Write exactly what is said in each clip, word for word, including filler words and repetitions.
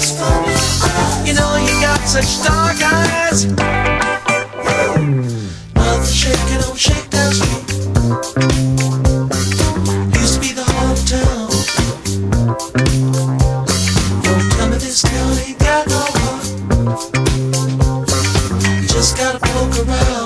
is funny. You know you got such dark eyes. Nothing shaking, don't shake that street. Used to be the heart of town. Don't tell me this town ain't got no heart. You just gotta poke around.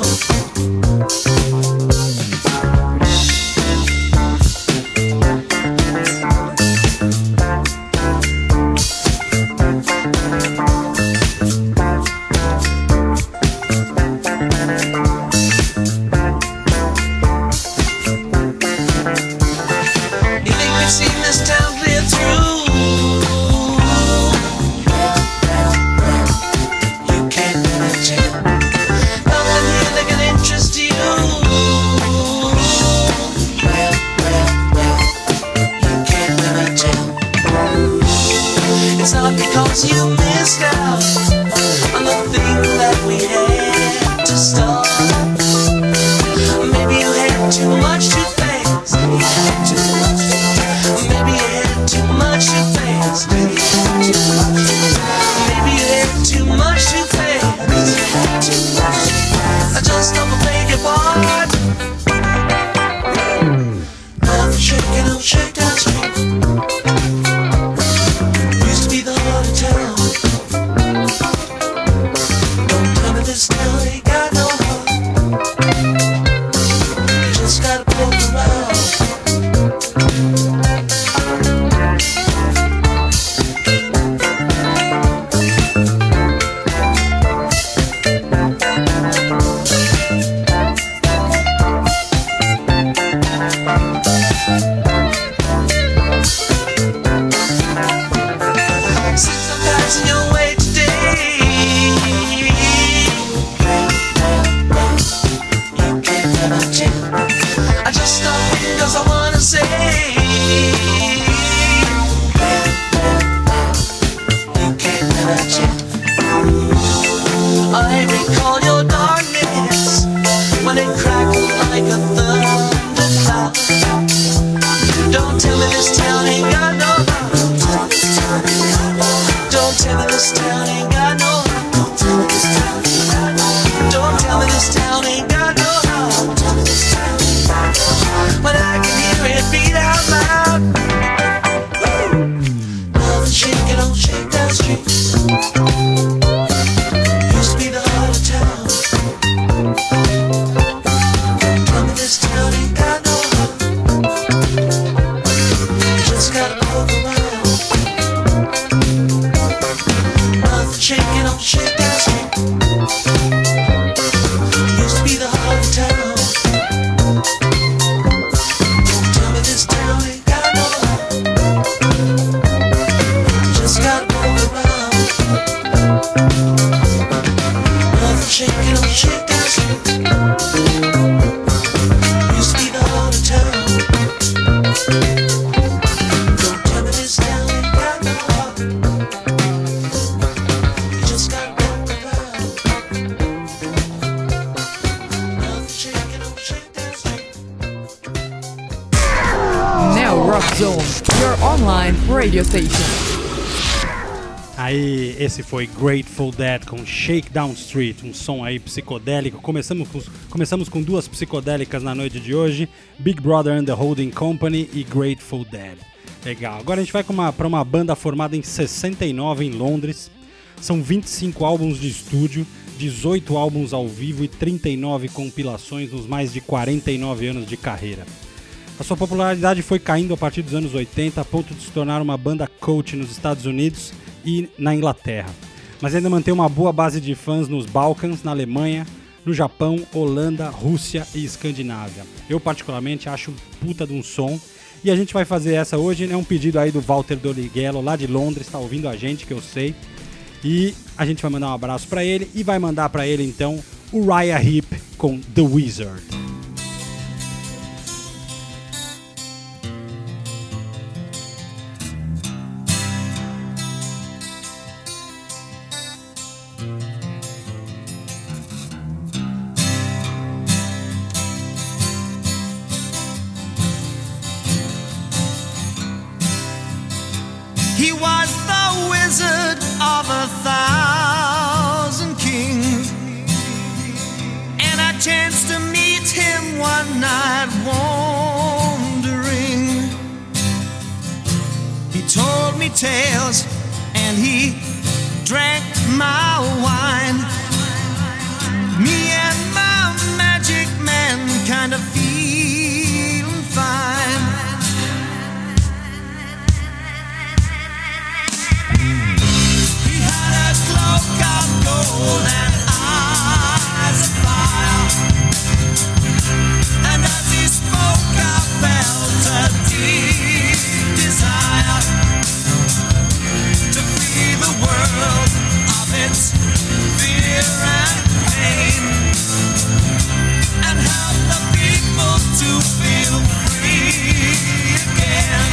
You missed out on the thing that we had to start. Maybe you had too much too fast. Maybe you had too much. Maybe you had too much too fast. Maybe you had too much. Maybe you had too much too fast. Maybe you had too much. I just don't beg your pardon. Nothing shaking, don't shake that street. Aí, esse foi Grateful Dead com Shakedown Street, um som aí psicodélico. Começamos com, começamos com duas psicodélicas na noite de hoje, Big Brother and the Holding Company e Grateful Dead. Legal, agora a gente vai para uma, uma banda formada em sessenta e nove em Londres. São vinte e cinco álbuns de estúdio, dezoito álbuns ao vivo e trinta e nove compilações nos mais de quarenta e nove anos de carreira. A sua popularidade foi caindo a partir dos anos oitenta, a ponto de se tornar uma banda cult nos Estados Unidos e na Inglaterra. Mas ainda mantém uma boa base de fãs nos Balcãs, na Alemanha, no Japão, Holanda, Rússia e Escandinávia. Eu particularmente acho puta de um som. E a gente vai fazer essa hoje, é né, um pedido aí do Walter Dorighello, lá de Londres, está ouvindo a gente, que eu sei. E a gente vai mandar um abraço para ele e vai mandar para ele então o Uriah Heep com The Wizard. He was the wizard tales, and he drank my wine. Me and my magic man kind of feeling fine. He had a cloak of gold and eyes of fire, and as he spoke I felt a deep desire to free the world of its fear and pain, and help the people to feel free again.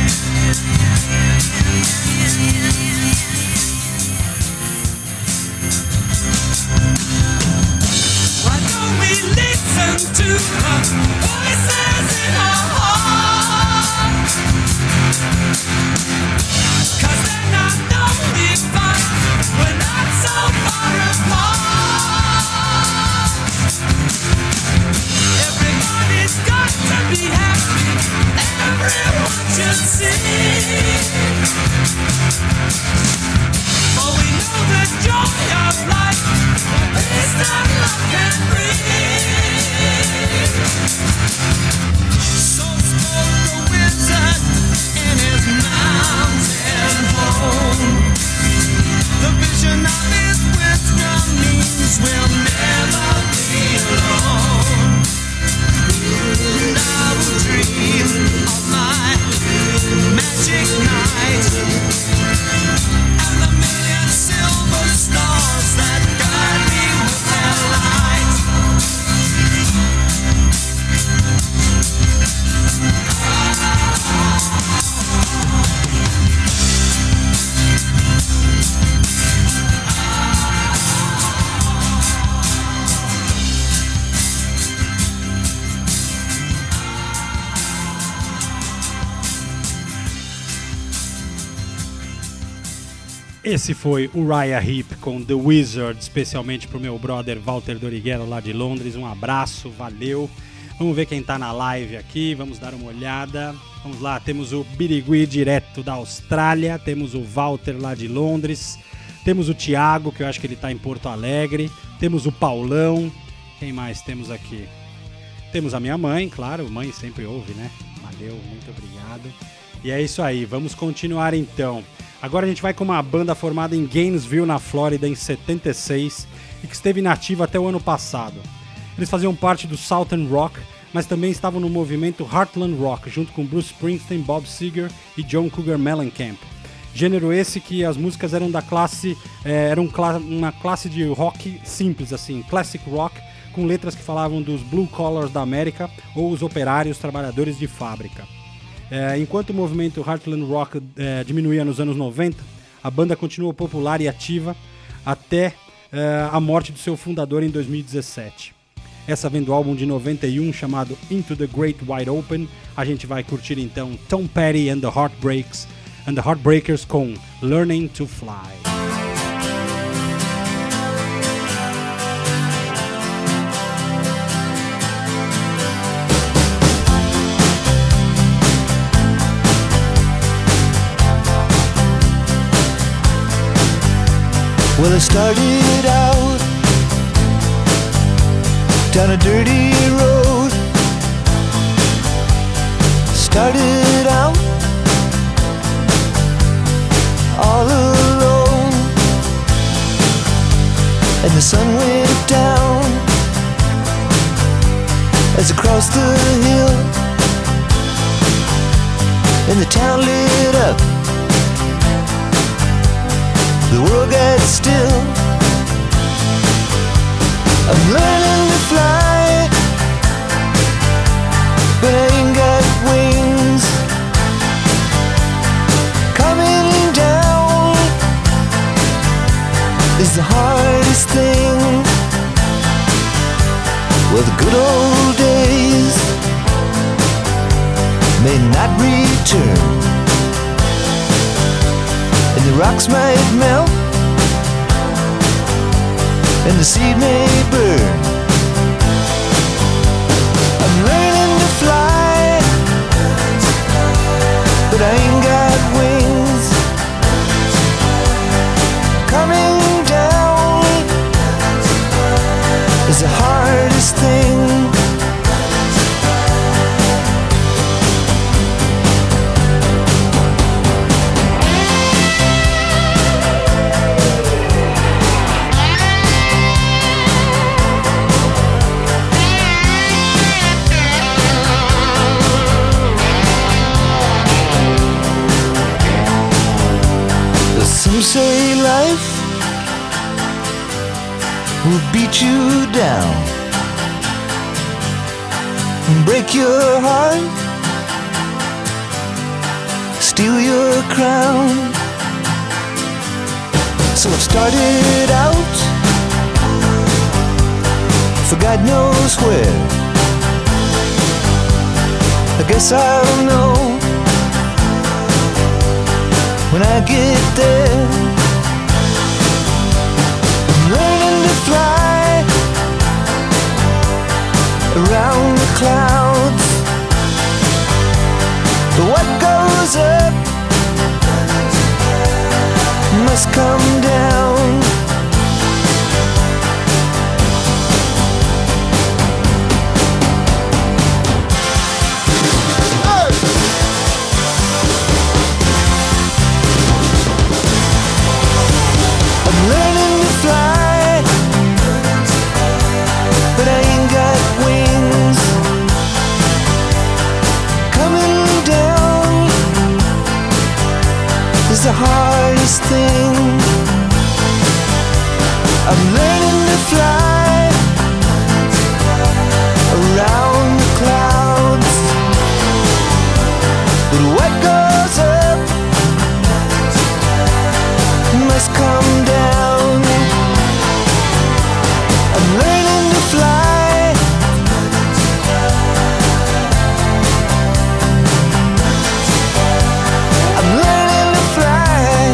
Why don't we listen to the voices in our heart? 'Cause then I know we fight, we're not so far apart. Everybody's got to be happy, everyone should sing. For we know the joy of life, the peace that love can bring. So spoke the wizard in his mountain home. The vision of his wisdom means we'll never be alone. And I will dream of my magic night and the million silver stars that guide me with their light. Esse foi Uriah Heep com The Wizard, especialmente pro meu brother Walter Doriguero lá de Londres. Um abraço, valeu. Vamos ver quem tá na live aqui, vamos dar uma olhada. Vamos lá, temos o Birigui direto da Austrália, temos o Walter lá de Londres, temos o Thiago, que eu acho que ele tá em Porto Alegre, temos o Paulão, quem mais temos aqui? Temos a minha mãe, claro, mãe sempre ouve, né? Valeu, muito obrigado. E é isso aí, vamos continuar então. Agora a gente vai com uma banda formada em Gainesville, na Flórida, em setenta e seis e que esteve inativa até o ano passado. Eles faziam parte do Southern Rock, mas também estavam no movimento Heartland Rock, junto com Bruce Springsteen, Bob Seger e John Cougar Mellencamp. Gênero esse que as músicas eram da classe, é, eram cla- uma classe de rock simples, assim, classic rock, com letras que falavam dos blue collars da América ou os operários, trabalhadores de fábrica. É, enquanto o movimento Heartland Rock é, diminuía nos anos noventa, a banda continuou popular e ativa até é, a morte do seu fundador em dois mil e dezessete. Essa vem do álbum de noventa e um chamado Into the Great Wide Open. A gente vai curtir então Tom Petty and the Heartbreaks and the Heartbreakers com Learning to Fly. Well, I started out down a dirty road. Started out all alone, and the sun went down as I crossed the hill, and the town lit up. The world got still. I'm learning to fly, but I ain't got wings. Coming down is the hardest thing. Well, the good old days may not return, and the rocks might melt, and the seed may burn. I'm learning to fly, but I ain't got wings. hardest thing. Some say life will beat you down, break your heart, steal your crown. So it started out for God knows where. I guess I'll know when I get there. I'm learning to fly around the clouds, but what goes up must come down. Learning to fly, but I ain't got wings. Coming down is the hardest thing. I'm learning to fly around the clouds, but what goes up must come down. I'm learning to fly. I'm learning to fly.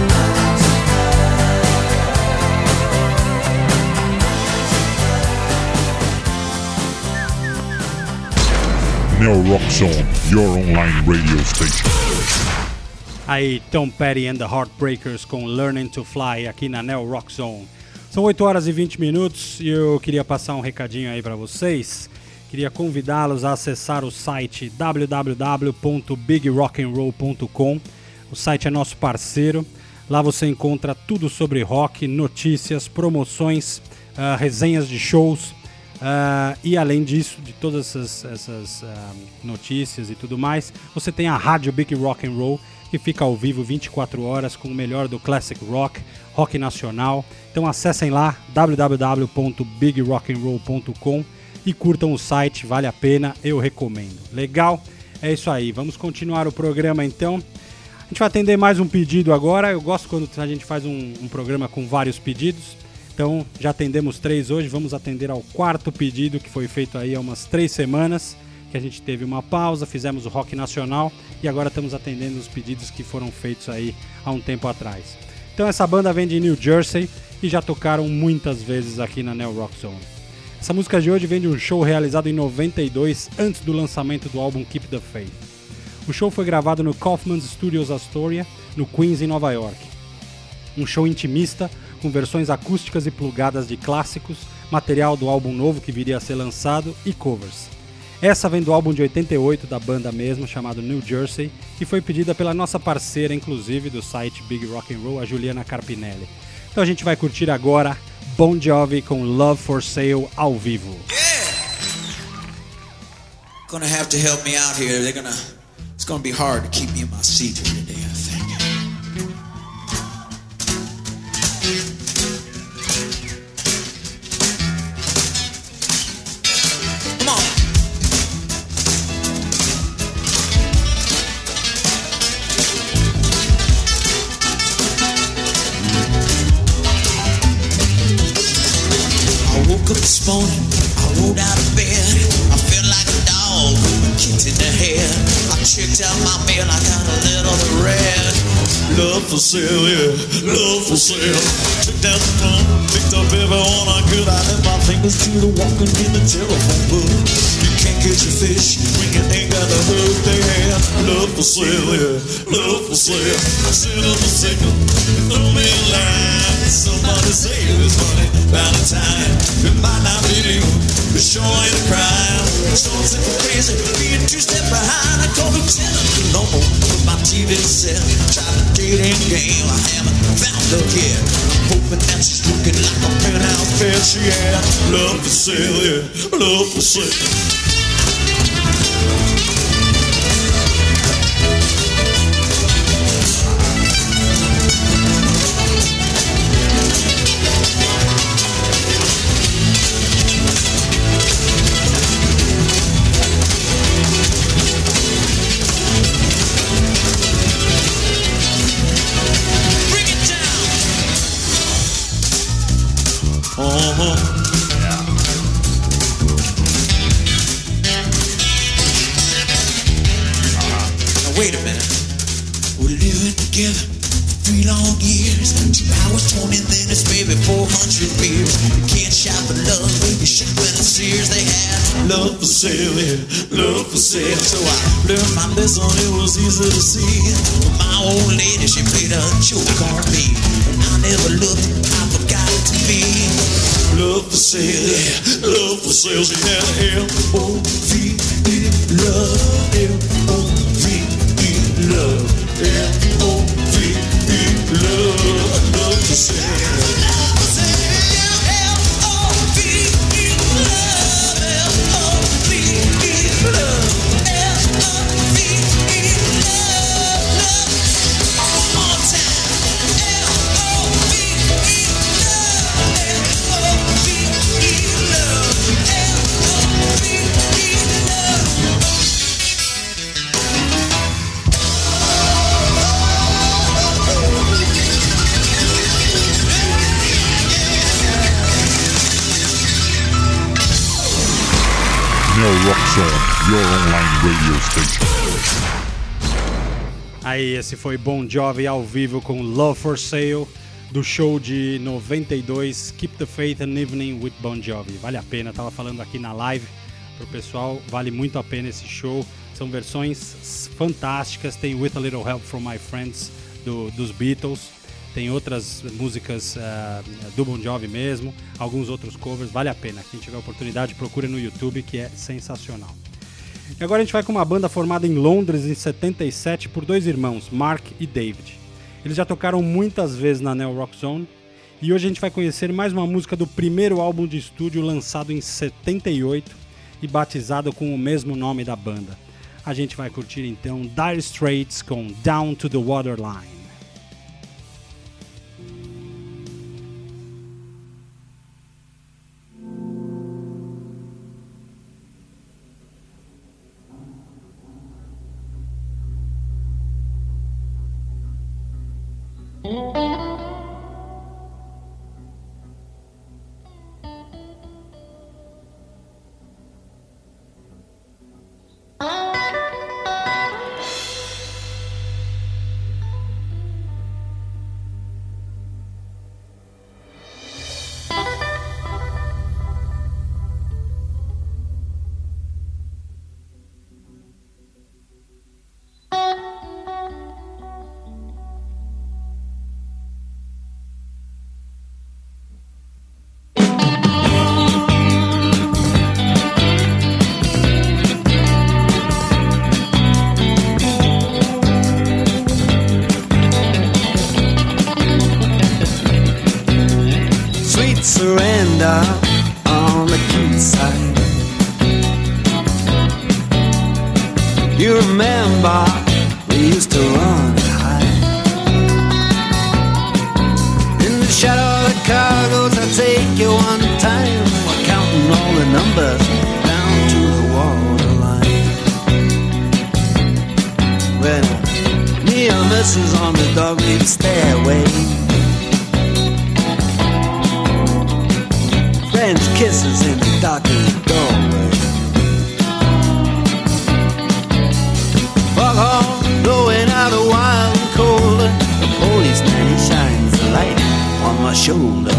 Neo Rock Zone, your online radio station. Aí, Tom Petty and the Heartbreakers com Learning to Fly aqui na Neo Rock Zone. São oito horas e vinte minutos e eu queria passar um recadinho aí para vocês. Queria convidá-los a acessar o site w w w ponto big rock and roll ponto com. O site é nosso parceiro. Lá você encontra tudo sobre rock, notícias, promoções, uh, resenhas de shows. Uh, e além disso, de todas essas, essas uh, notícias e tudo mais, você tem a rádio Big Rock and Roll, que fica ao vivo vinte e quatro horas com o melhor do classic rock, rock nacional. Então acessem lá w w w ponto big rock and roll ponto com e curtam o site, vale a pena, eu recomendo. Legal? É isso aí, vamos continuar o programa então. A gente vai atender mais um pedido agora. Eu gosto quando a gente faz um, um programa com vários pedidos. Então já atendemos três hoje, vamos atender ao quarto pedido que foi feito aí há umas três semanas, que a gente teve uma pausa, fizemos o rock nacional e agora estamos atendendo os pedidos que foram feitos aí há um tempo atrás. Então essa banda vem de New Jersey e já tocaram muitas vezes aqui na Neo Rock Zone. Essa música de hoje vem de um show realizado em noventa e dois, antes do lançamento do álbum Keep the Faith. O show foi gravado no Kaufman Studios Astoria, no Queens, em Nova York. Um show intimista, com versões acústicas e plugadas de clássicos, material do álbum novo que viria a ser lançado e covers. Essa vem do álbum de oitenta e oito da banda mesmo, chamado New Jersey, que foi pedida pela nossa parceira, inclusive, do site Big Rock and Roll, a Juliana Carpinelli. Então a gente vai curtir agora Bon Jovi com Love for Sale ao vivo. Yeah! Gonna have to help me out here. They're gonna. It's gonna be hard to keep me in my seat here today, I think. Come on. I woke up this morning, I rolled out of bed. I felt like a dog with kicked in the head. I checked out my mail, I got a letter that read, love for sale, yeah, love for sale. Took down the phone, picked up everyone I could. I left my fingers to the walking in the telephone book. You can't catch a fish when you ain't got the hook. They had love for sale, yeah, love for sale. I sent them a signal, throw me a line. So Somebody say this money Valentine. It might not be you, but sure ain't a crime. So it's crazy, being two step behind. I call Lieutenant Colombo with my T V set. Tried the dating game, I haven't found her yet. I'm hoping that she's looking like a penthouse bed. She had love for sale, yeah, love for sale. Uh-huh. Yeah. Uh-huh. Now wait a minute. We're living together for three long years. Two hours, twenty minutes, maybe four hundred beers. You can't shout for love, you shout when it sears. They had love for sale, yeah, love for sale. So I learned my lesson, it was easy to see. My old lady, she played a joke on me, and I never looked, I forgot it to be. Love for sale, yeah, love for sale. She had L O V E, love, L O V E, love, L O V E, love, love for sale. Love for sale, L O V E, love, L O V E, love, L O V E, love, love. One more time, L O V E, love, L O V E, love, L O V E, love. Neo Rock Zone, your online radio station. Aí, esse foi Bon Jovi ao vivo com Love for Sale, do show de noventa e dois, Keep the Faith and Evening with Bon Jovi. Vale a pena, tava falando aqui na live pro pessoal, vale muito a pena esse show. São versões fantásticas, tem With a Little Help from My Friends do, dos Beatles, tem outras músicas uh, do Bon Jovi mesmo, alguns outros covers, vale a pena. Quem tiver oportunidade, procure no YouTube, que é sensacional. E agora a gente vai com uma banda formada em Londres em setenta e sete por dois irmãos, Mark e David. Eles já tocaram muitas vezes na Neo Rock Zone e hoje a gente vai conhecer mais uma música do primeiro álbum de estúdio lançado em setenta e oito e batizado com o mesmo nome da banda. A gente vai curtir então Dire Straits com Down to the Waterline. Surrender on the quayside. You remember we used to run and hide. In the shadow of the cargoes, I take you one time. We're counting all the numbers down to the waterline. When me and missus on the dog-leaf stairway, French kisses in the darkened doorway. Fog horn blowing out a wild and cold. The policeman, he shines the light on my shoulder.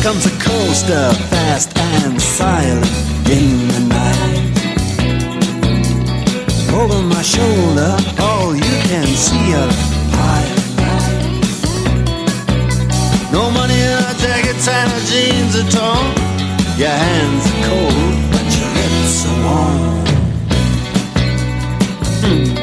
comes a coaster, fast and silent in the night. Over my shoulder, all you can see are pie. No money in our jackets and our jeans are torn. Your hands are cold, but your lips are warm. Hmm.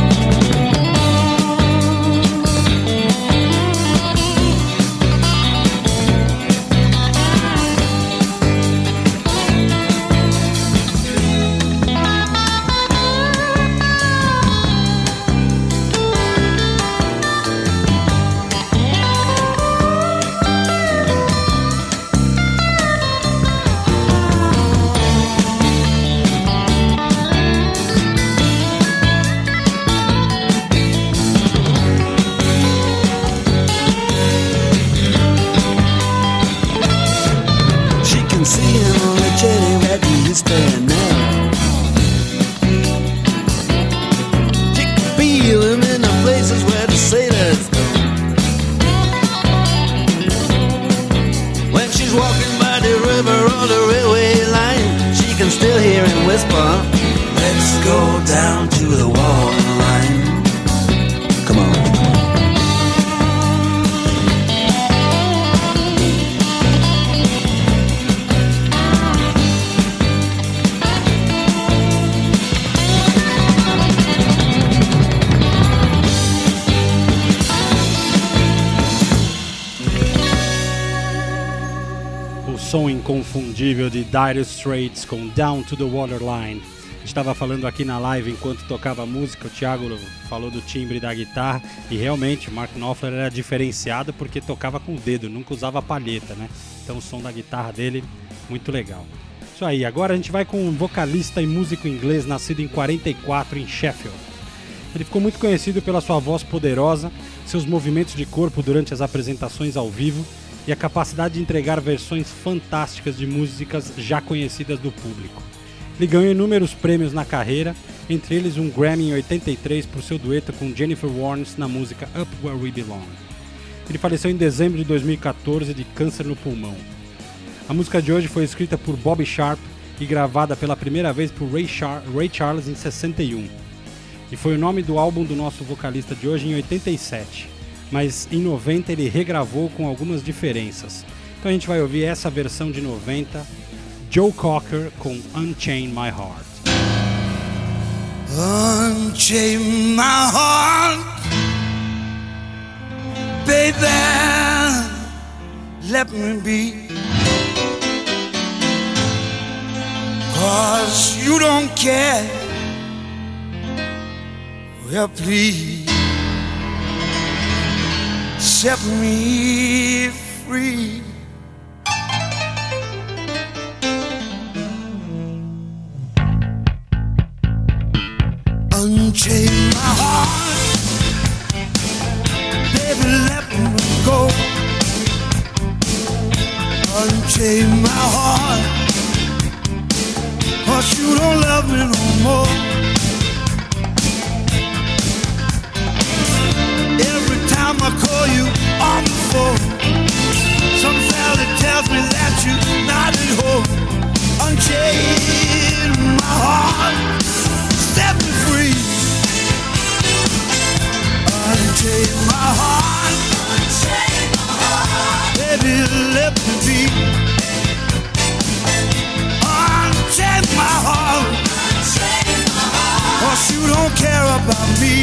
Inconfundível de Dire Straits com Down to the Waterline. Estava falando aqui na live enquanto tocava a música, o Thiago falou do timbre da guitarra e realmente o Mark Knopfler era diferenciado porque tocava com o dedo, nunca usava palheta, né? Então o som da guitarra dele, muito legal. Isso aí, agora a gente vai com um vocalista e músico inglês nascido em quarenta e quatro em Sheffield. Ele ficou muito conhecido pela sua voz poderosa, seus movimentos de corpo durante as apresentações ao vivo e a capacidade de entregar versões fantásticas de músicas já conhecidas do público. Ele ganhou inúmeros prêmios na carreira, entre eles um Grammy em oitenta e três por seu dueto com Jennifer Warnes na música Up Where We Belong. Ele faleceu em dezembro de dois mil e catorze de câncer no pulmão. A música de hoje foi escrita por Bobby Sharp e gravada pela primeira vez por Ray, Char- Ray Charles em sessenta e um. E foi o nome do álbum do nosso vocalista de hoje em oitenta e sete. Mas em noventa ele regravou com algumas diferenças. Então a gente vai ouvir essa versão de noventa, Joe Cocker com Unchain My Heart. Unchain my heart, baby, let me be, 'cause you don't care, well please set me free. Unchain my heart, baby, let me go. Unchain my heart, 'cause you don't love me no more. Every time I call you on the phone, some fella tells me that you're not at home. Unchain my heart, set me free. Unchain my heart, unchain my heart, baby, let me be. Unchain my heart, unchain my heart, 'cause you don't care about me.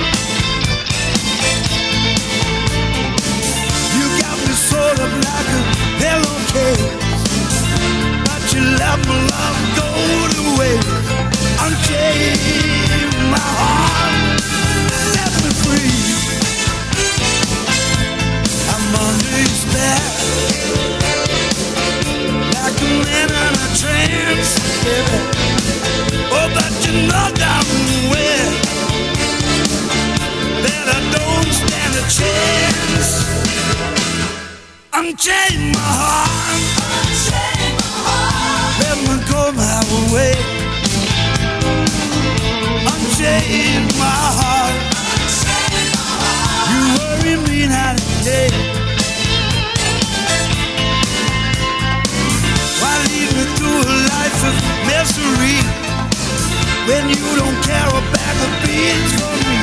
You got me sort of like a pillowcase, but you let my love go to waste. Unchain my heart, set me free. I'm under your spell, like a man in a trance, baby. Oh, but you know damn well that I don't stand a chance. Unchain my heart, unchain my heart, let me go my way. Unchain my heart, unchain my heart, you worry me night and day. when you don't care a bag of beans for me.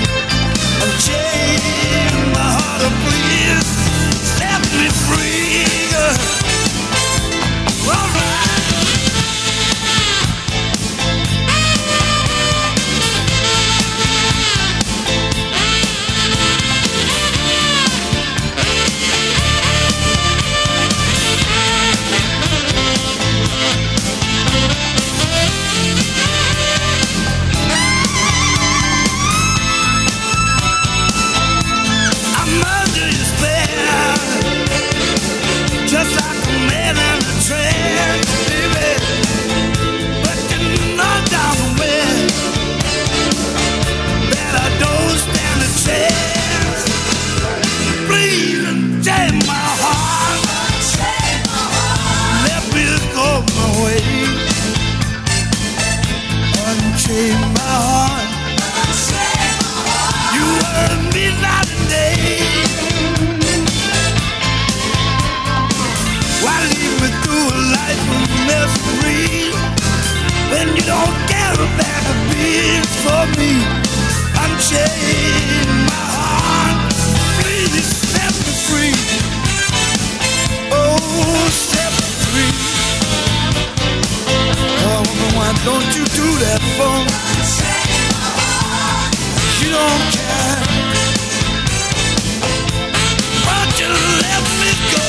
Unchain my heart, oh please set me free. All right. Just like a man in a trance, baby. But you know down the way that I don't stand a chance. Please unchain my heart, let me go my way. Unchain my heart, you hurt me night and day. Why lead me through a life of misery when you don't care a bag of beans for me? Unchain my heart, please set me free. Oh, set me free. Oh, why don't you do that for me? You don't care. Won't you let me go?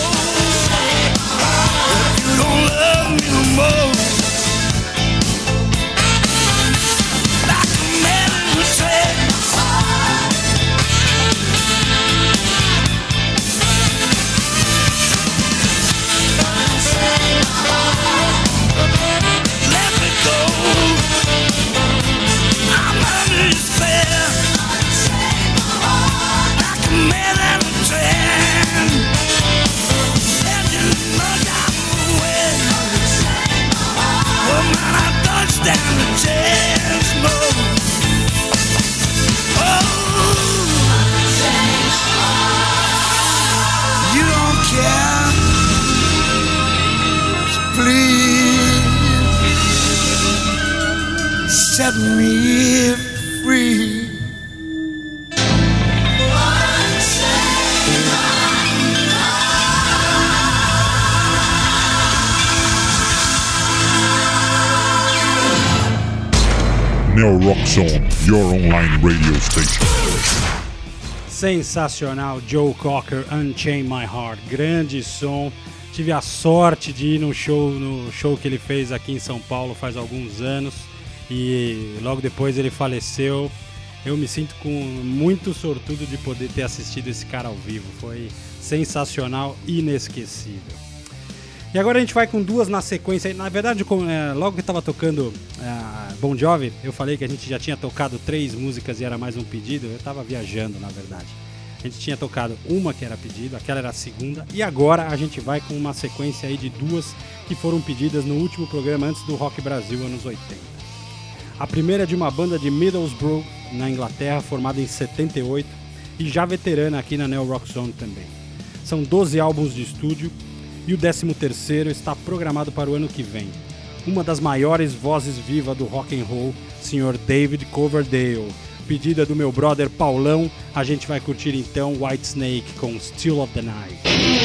You don't love me no more. Like a man in a trance. Let me go. I'm under your spell. Like a man in a trance. And you know that. Oh man, I don't stand a chance, no. Oh, you don't care. Please set me free. Neo Rock Zone, your online radio station. Sensacional, Joe Cocker, Unchain My Heart, grande som. Tive a sorte de ir no show, no show que ele fez aqui em São Paulo faz alguns anos e logo depois ele faleceu. Eu me sinto com muito sortudo de poder ter assistido esse cara ao vivo, foi sensacional, inesquecível. E agora a gente vai com duas na sequência. Na verdade, logo que estava tocando uh, Bon Jovi, eu falei que a gente já tinha tocado três músicas e era mais um pedido. Eu estava viajando, na verdade. A gente tinha tocado uma que era pedido, aquela era a segunda. E agora a gente vai com uma sequência aí de duas que foram pedidas no último programa antes do Rock Brasil, anos oitenta. A primeira é de uma banda de Middlesbrough, na Inglaterra, formada em setenta e oito e já veterana aqui na Neo Rock Zone também. São doze álbuns de estúdio. E o décimo terceiro está programado para o ano que vem. Uma das maiores vozes vivas do rock and roll, senhor David Coverdale. Pedida do meu brother Paulão, a gente vai curtir então Whitesnake com Still of the Night.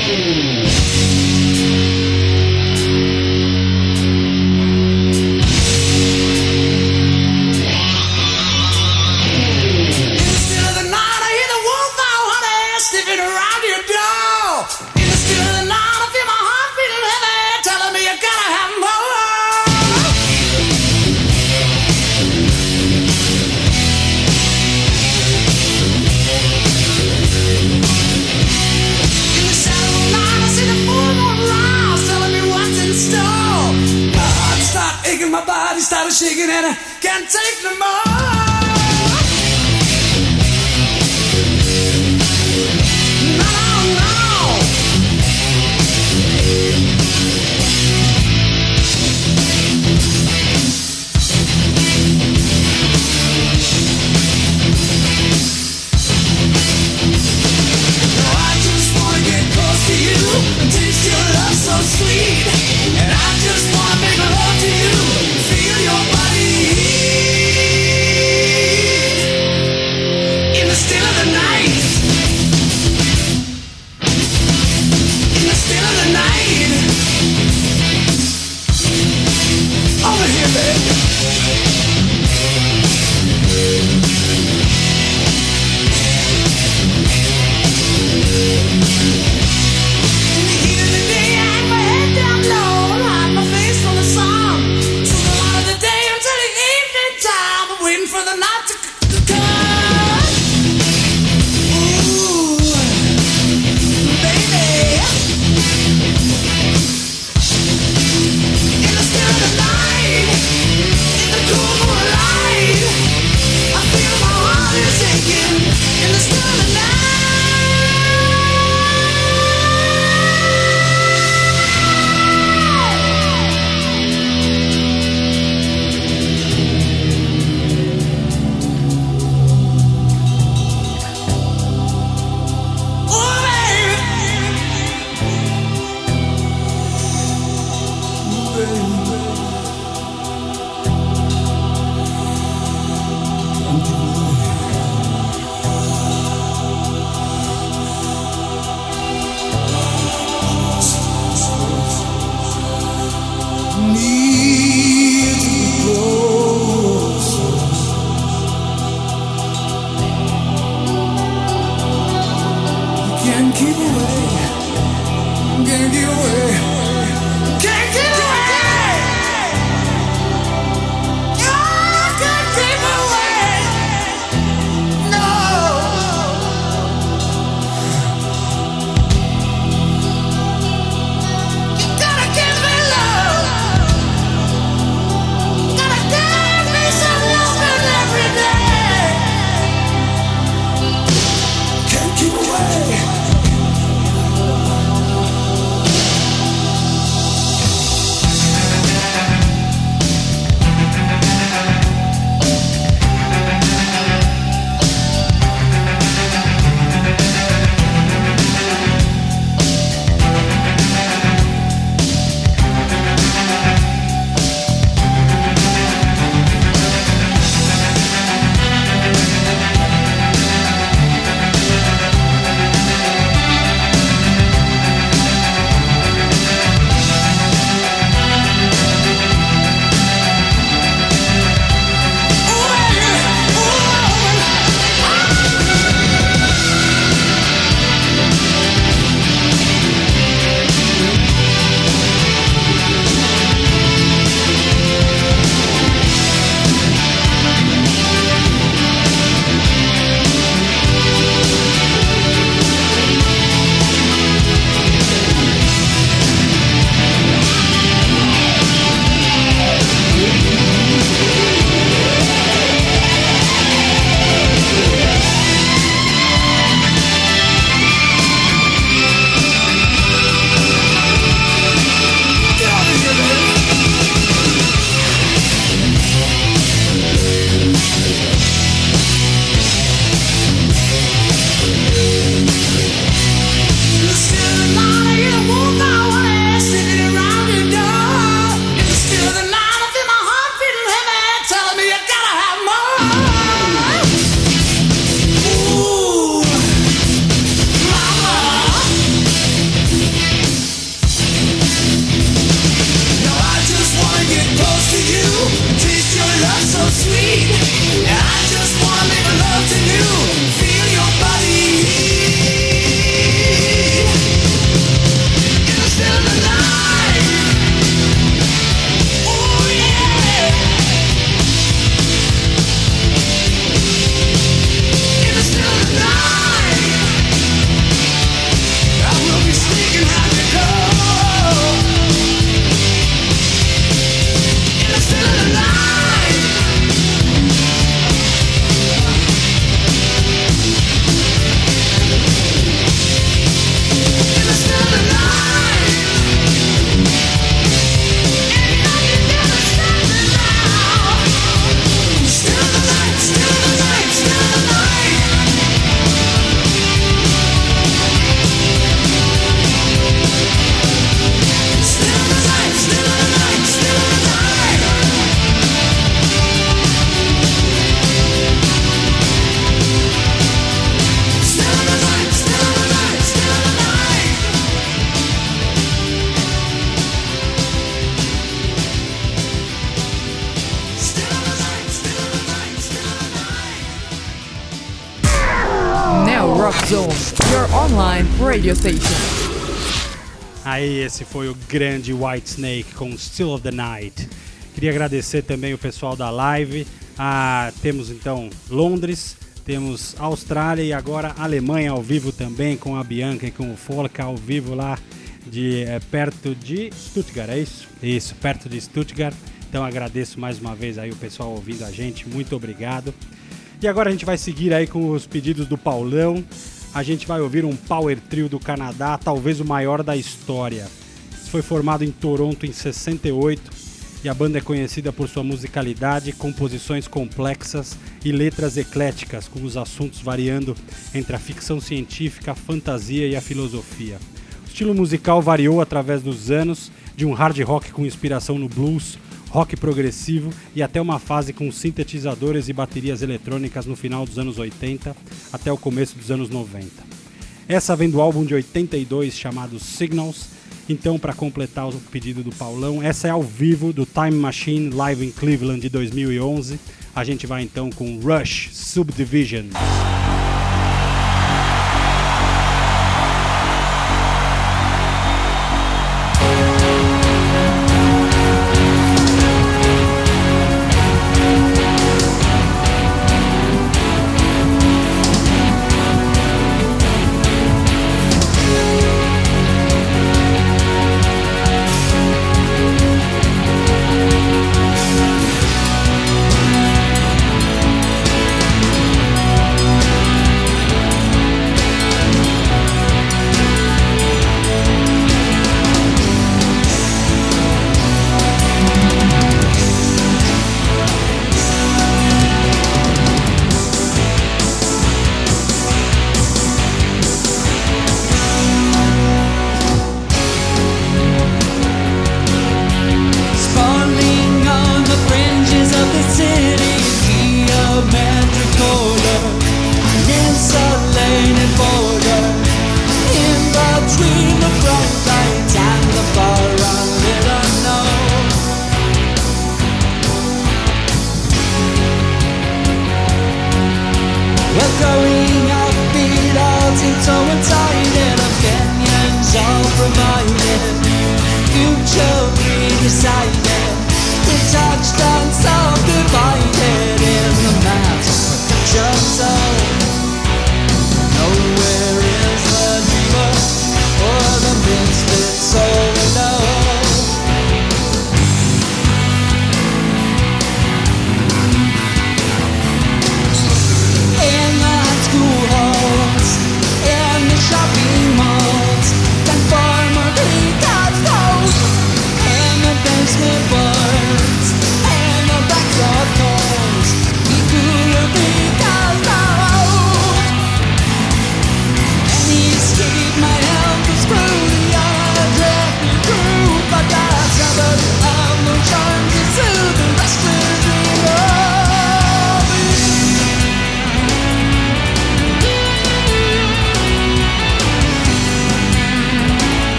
My body started shaking and I can't take no more. Sweet, and I just wanna make love to you, feel your body heat. keep away. Can't get away. Can't get away. I can't keep away. No. You gotta give me love. Gotta give me some loving every day. Can't keep away. Rock Zone, your online radio station. Aí, esse foi o grande Whitesnake com Still of the Night. Queria agradecer também o pessoal da live. Ah, temos então Londres, temos Austrália e agora Alemanha ao vivo também, com a Bianca e com o Folka ao vivo lá de é, perto de Stuttgart, é isso? Isso, perto de Stuttgart. Então agradeço mais uma vez aí o pessoal ouvindo a gente, muito obrigado. E agora a gente vai seguir aí com os pedidos do Paulão. A gente vai ouvir um power trio do Canadá, talvez o maior da história. Foi formado em Toronto em sessenta e oito e a banda é conhecida por sua musicalidade, composições complexas e letras ecléticas, com os assuntos variando entre a ficção científica, a fantasia e a filosofia. O estilo musical variou através dos anos, de um hard rock com inspiração no blues, rock progressivo e até uma fase com sintetizadores e baterias eletrônicas no final dos anos oitenta até o começo dos anos noventa. Essa vem do álbum de oitenta e dois chamado Signals. Então, para completar o pedido do Paulão, essa é ao vivo do Time Machine Live in Cleveland de dois mil e onze. A gente vai então com Rush Subdivision.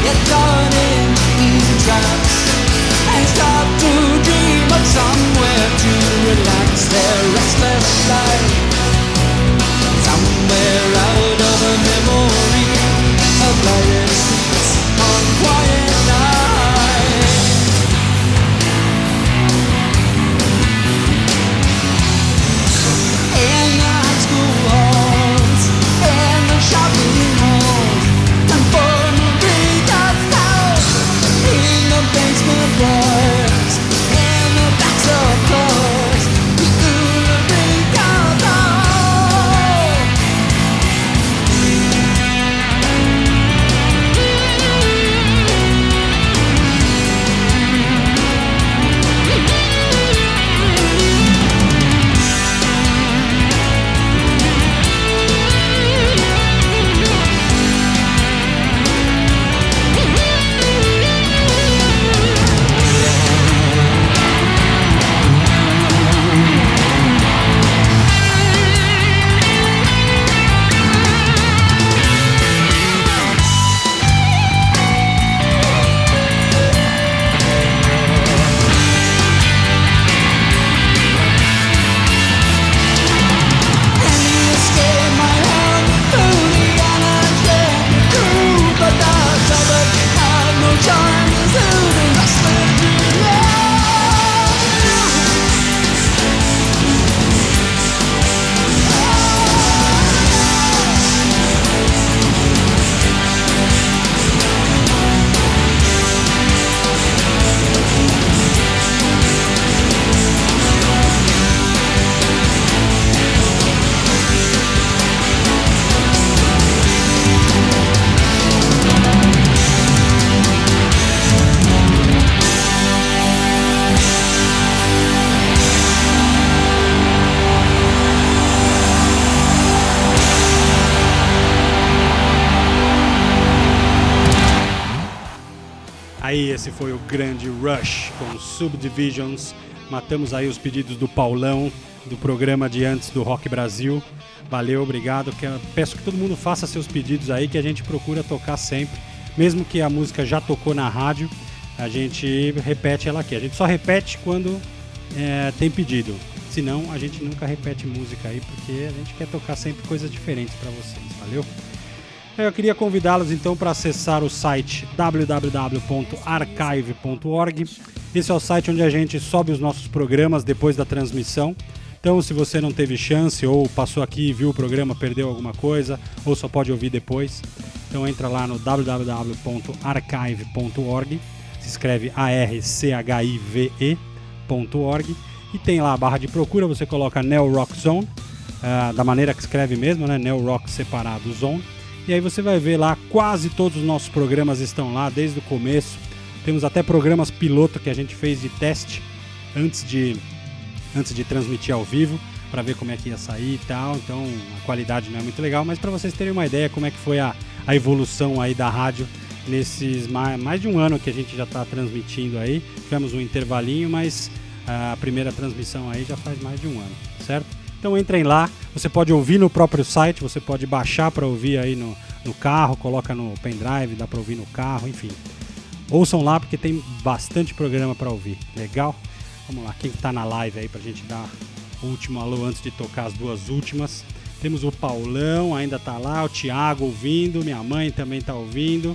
get caught in traps and start to dream of somewhere to relax their restless life. Somewhere out of a memory of lighted streets on quiet nights. In the high school halls, in the shopping malls, and for Marita's house, in the basement bars, in the backs of cars, the Ulrika's house. Aí esse foi o grande Rush com Subdivisions. Matamos aí os pedidos do Paulão, do programa de antes do Rock Brasil. Valeu, obrigado. Que eu peço que todo mundo faça seus pedidos aí, que a gente procura tocar sempre. Mesmo que a música já tocou na rádio, a gente repete ela aqui. A gente só repete quando é, tem pedido. Senão, a gente nunca repete música aí, porque a gente quer tocar sempre coisas diferentes para vocês. Valeu? Eu queria convidá-los então para acessar o site w w w ponto archive ponto org. Esse é o site onde a gente sobe os nossos programas depois da transmissão. Então, se você não teve chance ou passou aqui e viu o programa, perdeu alguma coisa, ou só pode ouvir depois, então entra lá no w w w ponto archive ponto org, se escreve A R C H I V E ponto org, e tem lá a barra de procura, você coloca Neo Rock Zone, uh, da maneira que escreve mesmo, né? Neo Rock separado Zone. E aí você vai ver lá, quase todos os nossos programas estão lá desde o começo. Temos até programas piloto que a gente fez de teste antes de, antes de transmitir ao vivo, para ver como é que ia sair e tal. Então a qualidade não é muito legal, mas para vocês terem uma ideia como é que foi a, a evolução aí da rádio nesses mais, mais de um ano que a gente já está transmitindo aí. Tivemos um intervalinho, mas a primeira transmissão aí já faz mais de um ano, certo? Então entrem lá, você pode ouvir no próprio site, você pode baixar para ouvir aí no, no carro, coloca no pendrive, dá para ouvir no carro, enfim. Ouçam lá porque tem bastante programa para ouvir, legal? Vamos lá, quem está na live aí pra gente dar o último alô antes de tocar as duas últimas. Temos o Paulão, ainda tá lá, o Thiago ouvindo, minha mãe também tá ouvindo.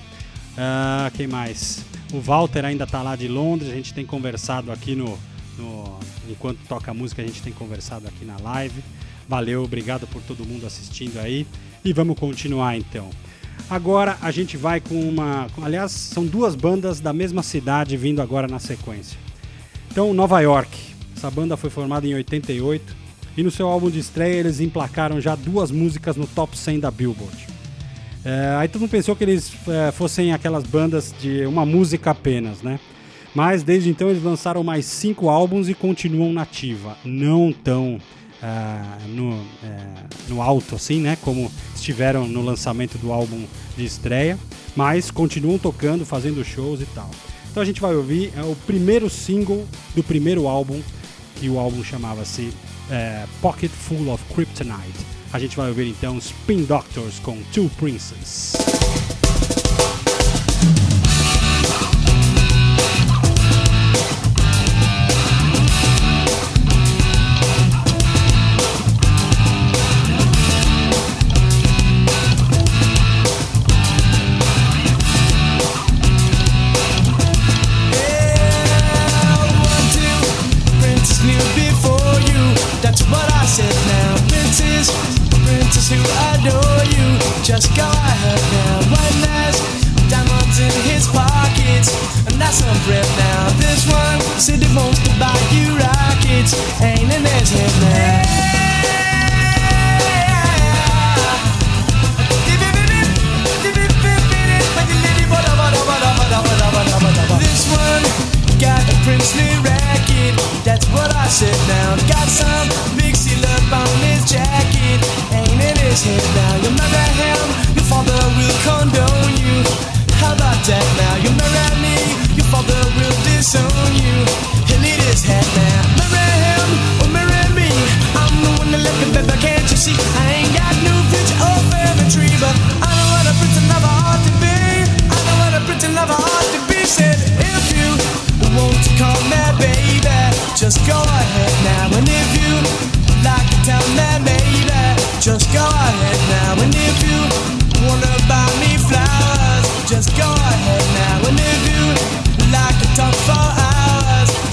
Uh, quem mais? O Walter ainda tá lá de Londres, a gente tem conversado aqui no... no enquanto toca a música, a gente tem conversado aqui na live. Valeu, obrigado por todo mundo assistindo aí. E vamos continuar então. Agora a gente vai com uma... Aliás, são duas bandas da mesma cidade vindo agora na sequência. Então, Nova York. Essa banda foi formada em oitenta e oito. E no seu álbum de estreia eles emplacaram já duas músicas no top cem da Billboard. É, aí todo mundo pensou que eles é, fossem aquelas bandas de uma música apenas, né? Mas desde então eles lançaram mais cinco álbuns e continuam na ativa. Não tão uh, no, uh, no alto assim, né? Como estiveram no lançamento do álbum de estreia. Mas continuam tocando, fazendo shows e tal. Então a gente vai ouvir é, o primeiro single do primeiro álbum, que o álbum chamava-se uh, Pocket Full of Kryptonite. A gente vai ouvir então Spin Doctors com Two Princes.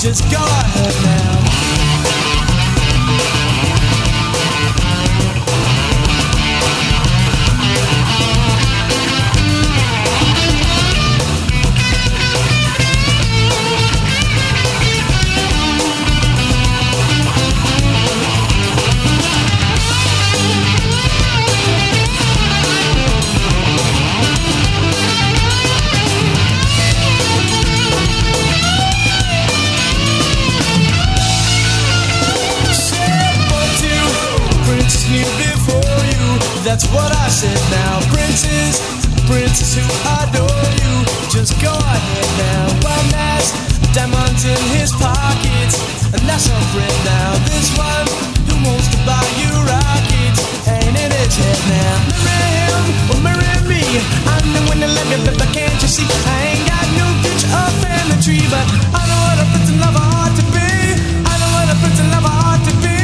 just go ahead now. That's what I said now. Princes, princes who adore you, just go ahead now. One has diamonds in his pockets, and that's a friend now. This one who wants to buy you rockets ain't in his head now. Marry him or marry me, I'm the one that love you, but can't you see? I ain't got no future or family tree, but I know what a prince and lover ought to be. I know what a prince and lover ought to be.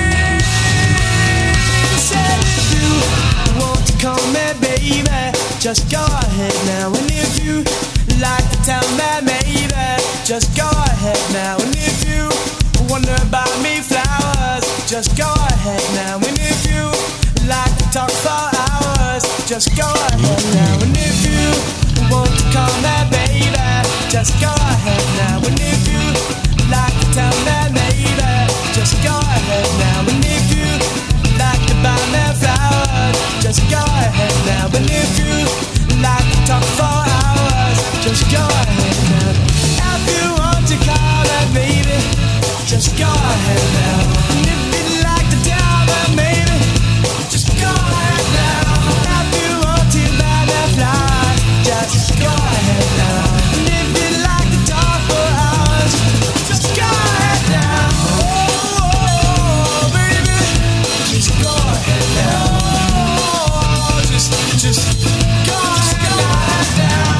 Said if you want to call me baby, just go ahead now. And if you like to tell me maybe, just go ahead now. And if you wonder about me flowers, just go ahead now. And if you like to talk for hours, just go ahead now. And if you want to call me baby, just go ahead now. And if you like to tell me maybe, just go ahead now. And if you like to buy me flowers, just go ahead now. But if you like to talk for hours, just go ahead now. If you want to call me baby, just go ahead now. And if you like to tell me maybe, just go ahead now. If you want to buy me flowers, just go ahead now. And if you like to talk for hours, just go ahead now. Oh, oh, oh baby, just go ahead now. Oh, just, just go ahead now.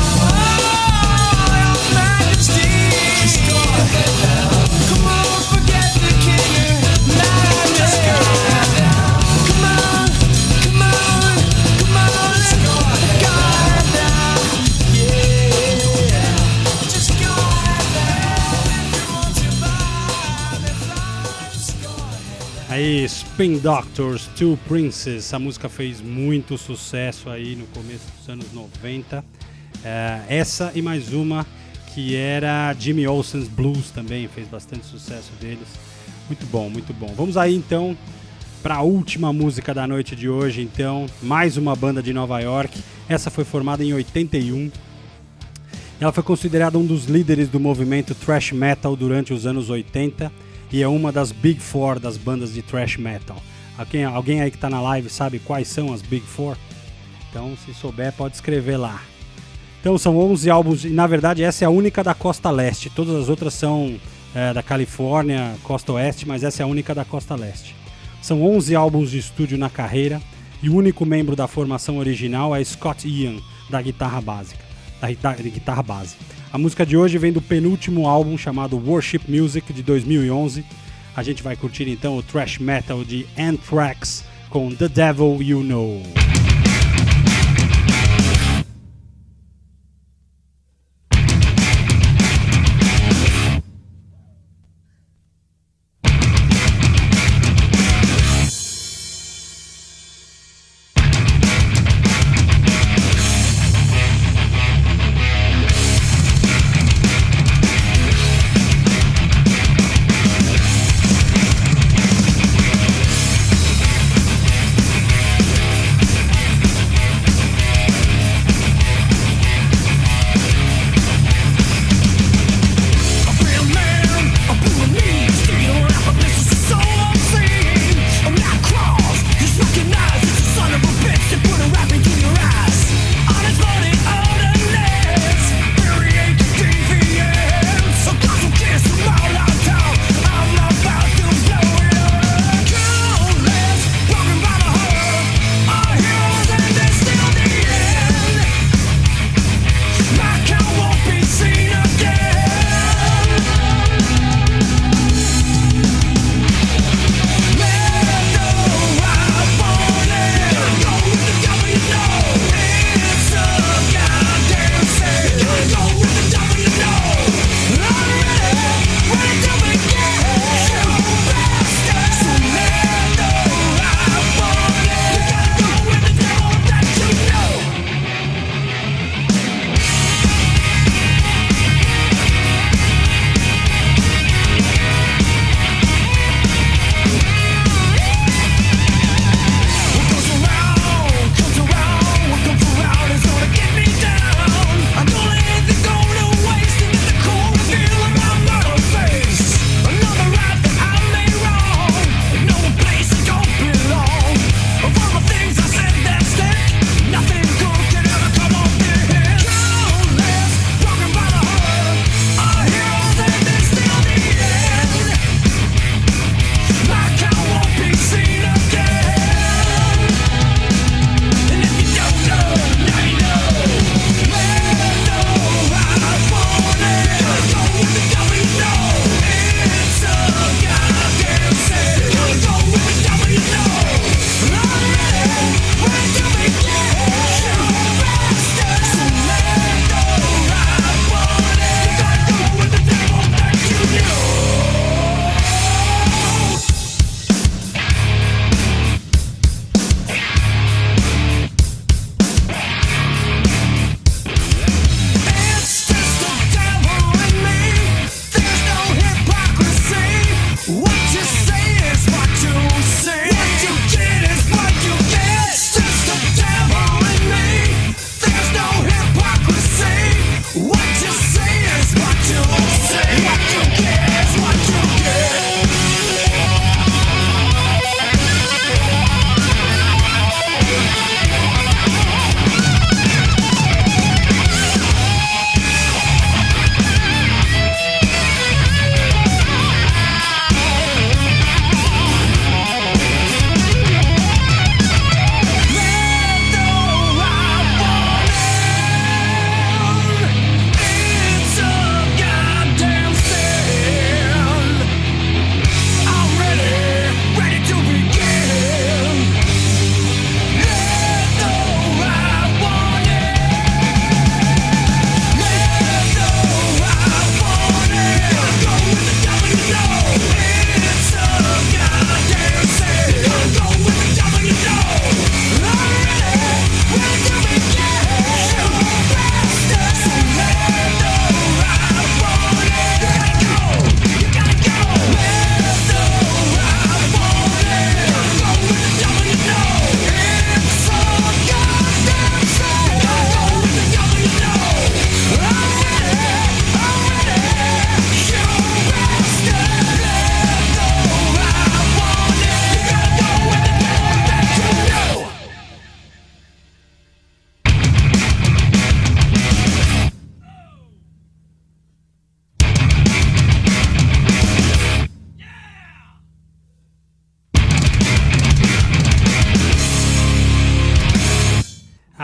Oh, your majesty, just go ahead now. Come on, forget the king. Now just go ahead now. Come on, come on, come on, let's go ahead now. Yeah, just go ahead now. If you want to buy me flowers, go ahead now. Aí, Spin Doctors, Two Princes. Essa música fez muito sucesso aí no começo dos anos noventa. É, essa e mais uma que era Jimmy Olsen's Blues também, fez bastante sucesso deles. Muito bom, muito bom. Vamos aí então para a última música da noite de hoje. Então, mais uma banda de Nova York. Essa foi formada em oitenta e um. Ela foi considerada um dos líderes do movimento thrash metal durante os anos oitenta e é uma das Big Four das bandas de thrash metal. Alguém, alguém aí que está na live sabe quais são as Big Four? Então, se souber, pode escrever lá. Então, são onze álbuns, e na verdade essa é a única da Costa Leste. Todas as outras são é, da Califórnia, Costa Oeste, mas essa é a única da Costa Leste. São onze álbuns de estúdio na carreira e o único membro da formação original é Scott Ian, da guitarra básica, da, da, da guitarra base. A música de hoje vem do penúltimo álbum chamado Worship Music, de dois mil e onze. A gente vai curtir então o thrash metal de Anthrax com The Devil You Know. Just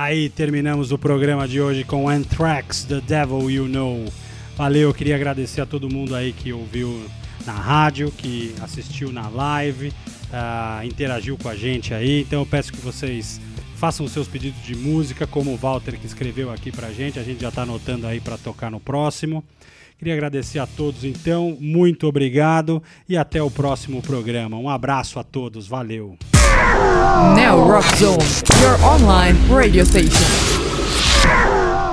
Aí terminamos o programa de hoje com Anthrax, The Devil You Know. Valeu, eu queria agradecer a todo mundo aí que ouviu na rádio, que assistiu na live, uh, interagiu com a gente aí. Então eu peço que vocês façam os seus pedidos de música, como o Walter que escreveu aqui pra gente. A gente já tá anotando aí pra tocar no próximo. Queria agradecer a todos então, muito obrigado e até o próximo programa. Um abraço a todos, valeu. Neo Rock Zone, your online radio station.